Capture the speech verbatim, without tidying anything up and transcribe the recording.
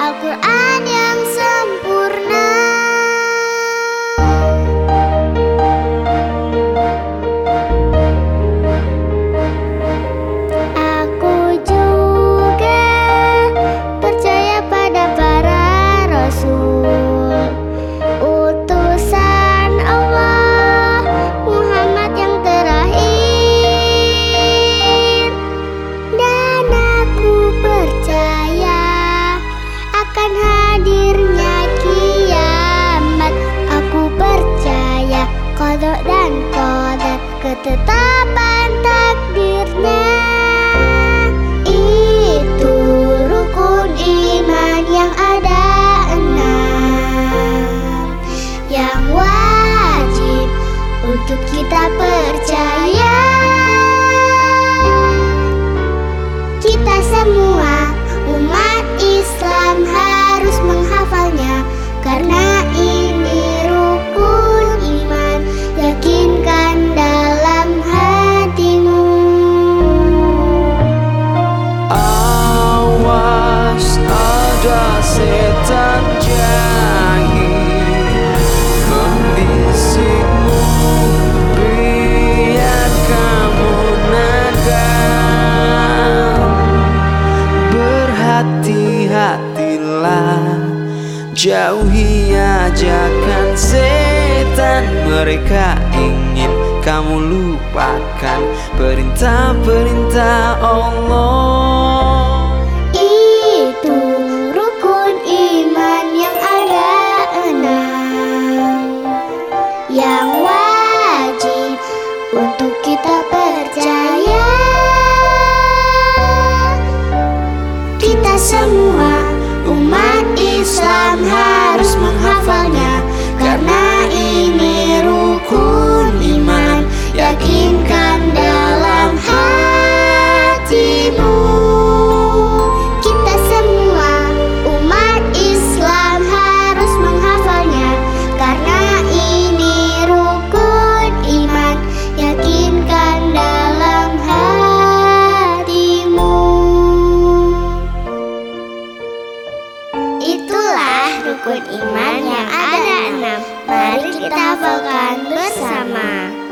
Al-Quran yang sempurna. Aku juga percaya pada para rasul, utusan Allah Muhammad yang terakhir. Dan aku percaya akan hadirnya kiamat. Aku percaya qada dan qadar, ketetapan takdirnya. Itu rukun iman yang ada enam, yang wajib untuk kita percaya. Kita semua umat Islam harus menghafalnya, karena ini rukun iman. Yakinkan dalam hatimu. Awas, ada setan jahil membisikmu, biar kamu nadam. Berhati-hatilah, jauhi ajakan setan. Mereka ingin kamu lupakan perintah-perintah Allah. Itu rukun iman yang ada enam, yang wajib untuk kita percaya. Kita semua umat Islam harus menghafalnya, karena ini rukun iman. Yakinkan dalam hatimu. Kita semua umat Islam harus menghafalnya, karena ini rukun iman. Yakinkan dalam hatimu. Itulah rukun iman yang ada enam. Mari kita hafalkan bersama.